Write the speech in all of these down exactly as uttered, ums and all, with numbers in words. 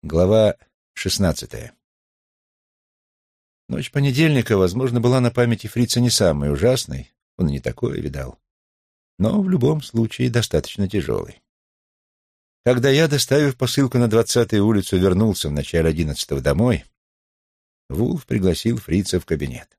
Глава шестнадцатая. Ночь понедельника, возможно, была на памяти фрица не самой ужасной, он и не такое видал, но в любом случае достаточно тяжелой. Когда я, доставив посылку на двадцатую улицу, вернулся в начале одиннадцатого домой, Вулф пригласил фрица в кабинет.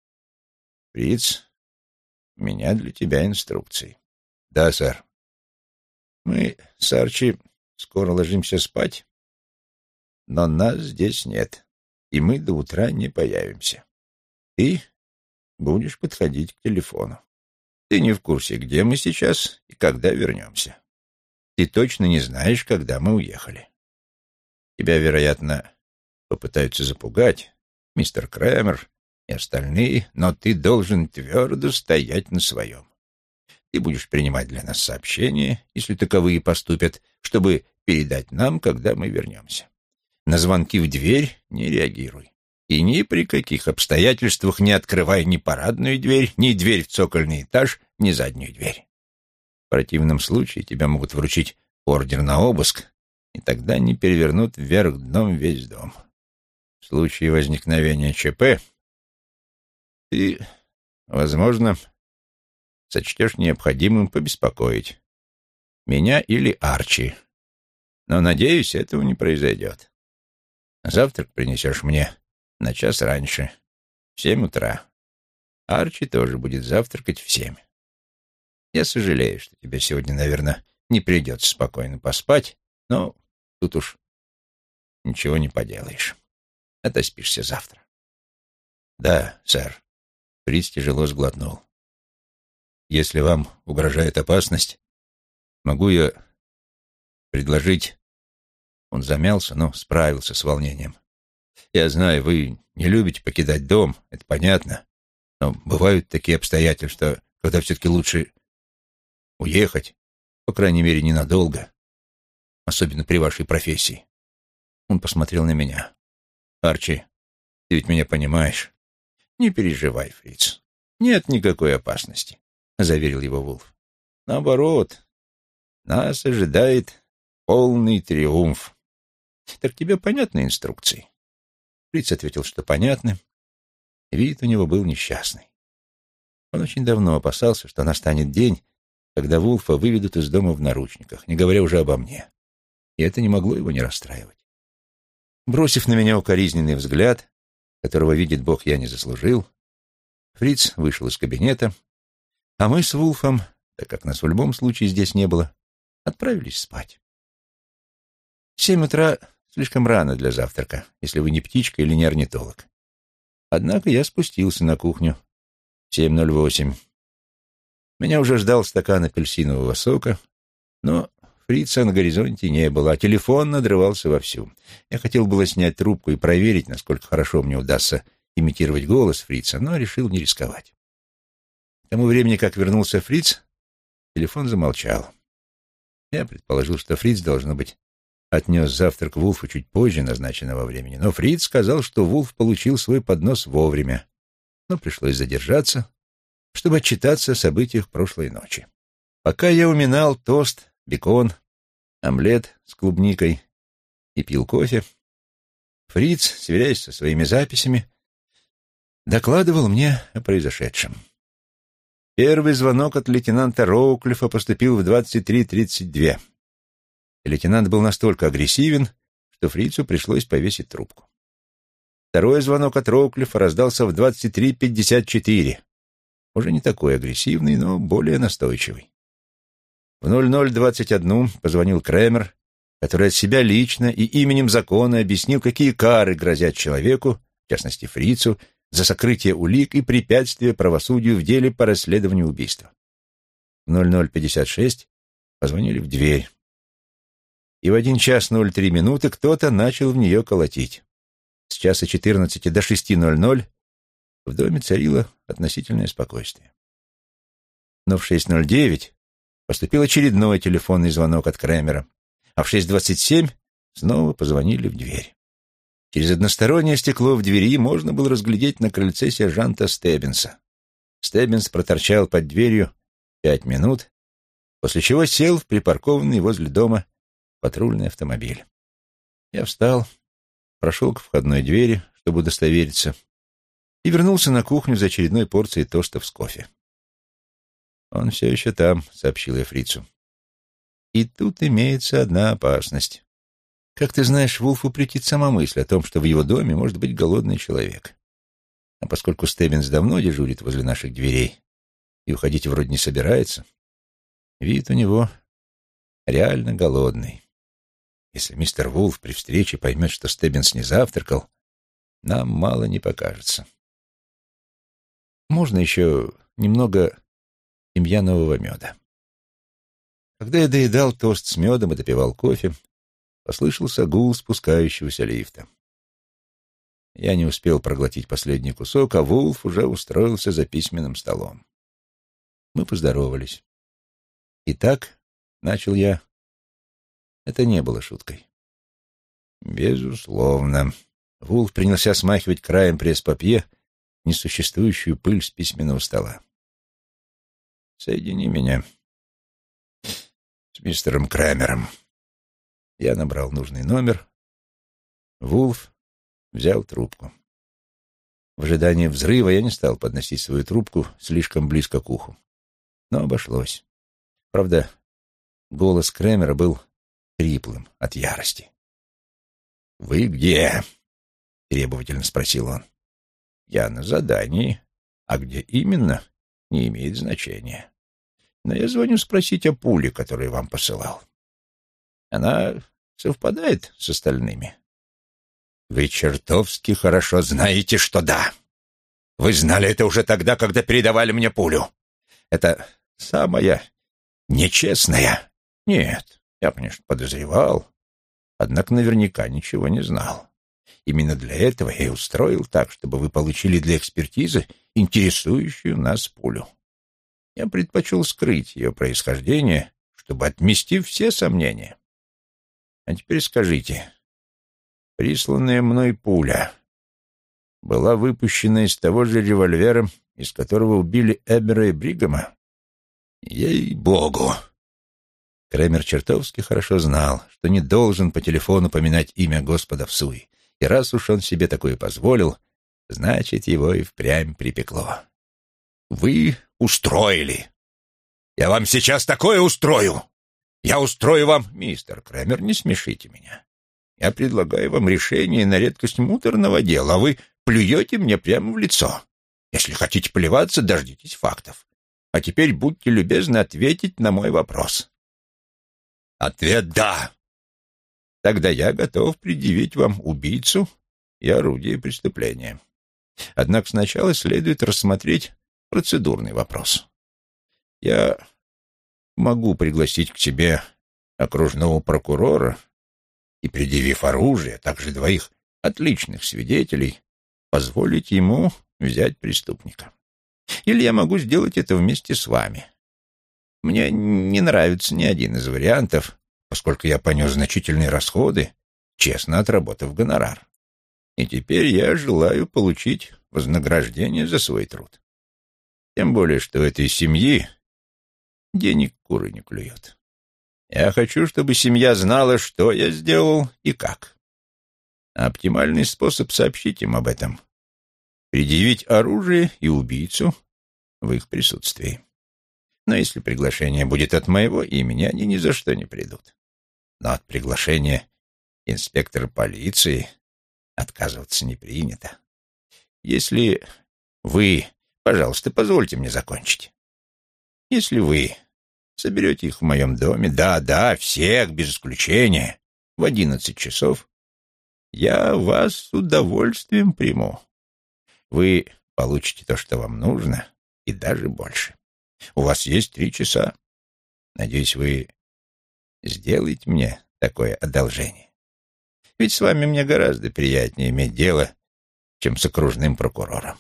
«Фриц, у меня для тебя инструкции». «Да, сэр». «Мы с Арчи скоро ложимся спать, но нас здесь нет, и мы до утра не появимся. Ты будешь подходить к телефону. Ты не в курсе, где мы сейчас и когда вернемся. Ты точно не знаешь, когда мы уехали. Тебя, вероятно, попытаются запугать, мистер Крэмер и остальные, но ты должен твердо стоять на своем. Ты будешь принимать для нас сообщения, если таковые поступят, чтобы передать нам, когда мы вернемся. На звонки в дверь не реагируй. И ни при каких обстоятельствах не открывай ни парадную дверь, ни дверь в цокольный этаж, ни заднюю дверь. В противном случае тебя могут вручить ордер на обыск, и тогда не перевернут вверх дном весь дом. В случае возникновения ЧП ты, возможно, сочтешь необходимым побеспокоить меня или Арчи, но, надеюсь, этого не произойдет. Завтрак принесешь мне на час раньше, в семь утра. Арчи тоже будет завтракать в семь. Я сожалею, что тебе сегодня, наверное, не придется спокойно поспать, но тут уж ничего не поделаешь. Отоспишься завтра. Да, сэр. Фриц тяжело сглотнул. Если вам угрожает опасность, могу я предложить... Он замялся, но справился с волнением. Я знаю, вы не любите покидать дом, это понятно, но бывают такие обстоятельства, когда все-таки лучше уехать, по крайней мере, ненадолго, особенно при вашей профессии. Он посмотрел на меня. Арчи, ты ведь меня понимаешь. Не переживай, Фриц. Нет никакой опасности, заверил его Вулф. Наоборот, нас ожидает полный триумф. Так тебе понятны инструкции? Фриц ответил, что понятны. Вид у него был несчастный. Он очень давно опасался, что настанет день, когда Вулфа выведут из дома в наручниках, не говоря уже обо мне. И это не могло его не расстраивать. Бросив на меня укоризненный взгляд, которого, видит Бог, я не заслужил, Фриц вышел из кабинета, а мы с Вулфом, так как нас в любом случае здесь не было, отправились спать. В семь утра слишком рано для завтрака, если вы не птичка или не орнитолог. Однако я спустился на кухню в семь ноль восемь. Меня уже ждал стакан апельсинового сока, но Фрица на горизонте не было, а телефон надрывался вовсю. Я хотел было снять трубку и проверить, насколько хорошо мне удастся имитировать голос Фрица, но решил не рисковать. К тому времени, как вернулся Фриц, телефон замолчал. Я предположил, что Фриц, должно быть, отнес завтрак Вулфу чуть позже назначенного времени, но Фриц сказал, что Вулф получил свой поднос вовремя, но пришлось задержаться, чтобы отчитаться о событиях прошлой ночи. Пока я уминал тост, бекон, омлет с клубникой и пил кофе, Фриц, сверяясь со своими записями, докладывал мне о произошедшем. Первый звонок от лейтенанта Роуклифа поступил в двадцать три тридцать два. И лейтенант был настолько агрессивен, что Фрицу пришлось повесить трубку. Второй звонок от Роуклифа раздался в двадцать три пятьдесят четыре. Уже не такой агрессивный, но более настойчивый. В ноль ноль двадцать один позвонил Крэмер, который от себя лично и именем закона объяснил, какие кары грозят человеку, в частности Фрицу, за сокрытие улик и препятствие правосудию в деле по расследованию убийства. В ноль ноль пятьдесят шесть позвонили в дверь. И в один час ноль три минуты кто-то начал в нее колотить. С часа четырнадцати до шести ноль ноль в доме царило относительное спокойствие. Но в шесть ноль девять поступил очередной телефонный звонок от Крэмера, а в шесть двадцать семь снова позвонили в дверь. Через одностороннее стекло в двери можно было разглядеть на крыльце сержанта Стеббинса. Стеббинс проторчал под дверью пять минут, после чего сел в припаркованный возле дома патрульный автомобиль. Я встал, прошел к входной двери, чтобы удостовериться, и вернулся на кухню за очередной порцией тостов с кофе. «Он все еще там», — сообщил я фрицу. «И тут имеется одна опасность. Как ты знаешь, Вулфу претит сама мысль о том, что в его доме может быть голодный человек. А поскольку Стеббинс давно дежурит возле наших дверей и уходить вроде не собирается, вид у него реально голодный. Если мистер Вулф при встрече поймет, что Стеббинс не завтракал, нам мало не покажется. Можно еще немного тимьянового меда». Когда я доедал тост с медом и допивал кофе, послышался гул спускающегося лифта. Я не успел проглотить последний кусок, а Вулф уже устроился за письменным столом. Мы поздоровались. «Итак», — начал я, — это не было шуткой. «Безусловно». Вулф принялся смахивать краем пресс-папье несуществующую пыль с письменного стола. «Соедини меня с мистером Крамером». Я набрал нужный номер. Вулф взял трубку. В ожидании взрыва я не стал подносить свою трубку слишком близко к уху. Но обошлось. Правда, голос Крамера был хриплым от ярости. «Вы где?» — требовательно спросил он. «Я на задании, а где именно, не имеет значения. Но я звоню спросить о пуле, которую вам посылал. Она совпадает с остальными?» «Вы чертовски хорошо знаете, что да. Вы знали это уже тогда, когда передавали мне пулю. Это самая нечестная...» «Нет, я, конечно, подозревал, однако наверняка ничего не знал. Именно для этого я и устроил так, чтобы вы получили для экспертизы интересующую нас пулю. Я предпочел скрыть ее происхождение, чтобы отмести все сомнения. А теперь скажите, присланная мной пуля была выпущена из того же револьвера, из которого убили Эбера и Бригама? Ей-богу!» Крамер чертовски хорошо знал, что не должен по телефону поминать имя Господа в суе, и раз уж он себе такое позволил, значит, его и впрямь припекло. «Вы устроили! Я вам сейчас такое устрою! Я устрою вам...» «Мистер Крамер, не смешите меня. Я предлагаю вам решение на редкость муторного дела, а вы плюете мне прямо в лицо. Если хотите плеваться, дождитесь фактов. А теперь будьте любезны ответить на мой вопрос». Ответ «да». Тогда я готов предъявить вам убийцу и орудие преступления. Однако сначала следует рассмотреть процедурный вопрос. Я могу пригласить к себе окружного прокурора и, предъявив оружие, а также двоих отличных свидетелей, позволить ему взять преступника. Или я могу сделать это вместе с вами. Мне не нравится ни один из вариантов, поскольку я понес значительные расходы, честно отработав гонорар. И теперь я желаю получить вознаграждение за свой труд. Тем более, что у этой семьи денег куры не клюют. Я хочу, чтобы семья знала, что я сделал и как. А оптимальный способ сообщить им об этом — предъявить оружие и убийцу в их присутствии. Но если приглашение будет от моего имени, они ни за что не придут. Но от приглашения инспектора полиции отказываться не принято. Если вы... Пожалуйста, позвольте мне закончить. Если вы соберете их в моем доме, да-да, всех, без исключения, в одиннадцать часов, я вас с удовольствием приму. Вы получите то, что вам нужно, и даже больше. У вас есть три часа. Надеюсь, вы сделаете мне такое одолжение. Ведь с вами мне гораздо приятнее иметь дело, чем с окружным прокурором.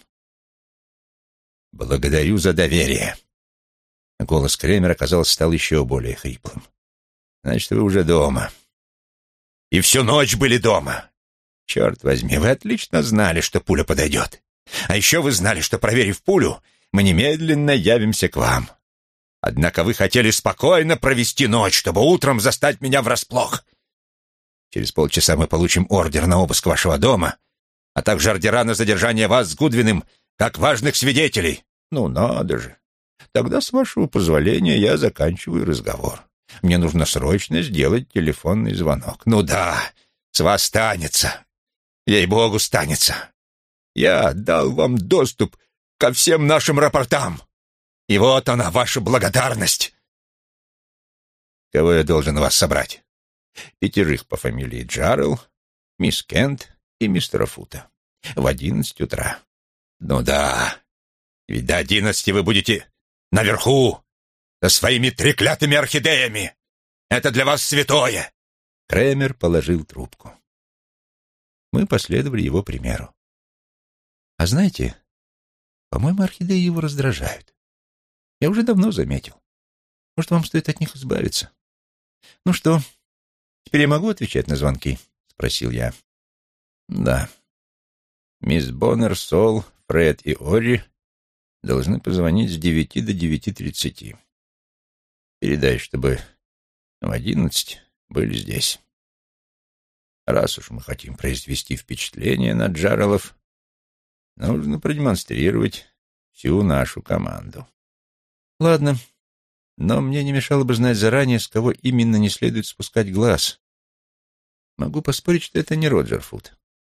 Благодарю за доверие. Голос Крамера, казалось, стал еще более хриплым. Значит, вы уже дома. И всю ночь были дома. Черт возьми, вы отлично знали, что пуля подойдет. А еще вы знали, что, проверив пулю, мы немедленно явимся к вам. Однако вы хотели спокойно провести ночь, чтобы утром застать меня врасплох. Через полчаса мы получим ордер на обыск вашего дома, а также ордера на задержание вас с Гудвином как важных свидетелей. Ну, надо же. Тогда, с вашего позволения, я заканчиваю разговор. Мне нужно срочно сделать телефонный звонок. Ну да, с вас станется. Ей-богу, станется. Я дал вам доступ ко всем нашим рапортам. И вот она, ваша благодарность. Кого я должен у вас собрать? Пятерых по фамилии Джаррелл, мисс Кент и мистера Фута. В одиннадцать утра. Ну да, ведь до одиннадцати вы будете наверху, со своими треклятыми орхидеями. Это для вас святое. Кремер положил трубку. Мы последовали его примеру. А знаете, по-моему, орхидеи его раздражают. Я уже давно заметил. Может, вам стоит от них избавиться? Ну что, теперь я могу отвечать на звонки? Спросил я. Да. Мисс Боннер, Сол, Фред и Ори должны позвонить с девяти до девяти тридцати. Передай, чтобы в одиннадцать были здесь. Раз уж мы хотим произвести впечатление на Джарреллов, нужно продемонстрировать всю нашу команду. Ладно, но мне не мешало бы знать заранее, с кого именно не следует спускать глаз. Могу поспорить, что это не Роджер Фут.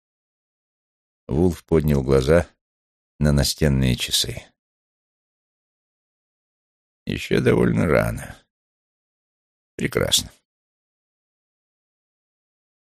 Вулф поднял глаза на настенные часы. Еще довольно рано. Прекрасно.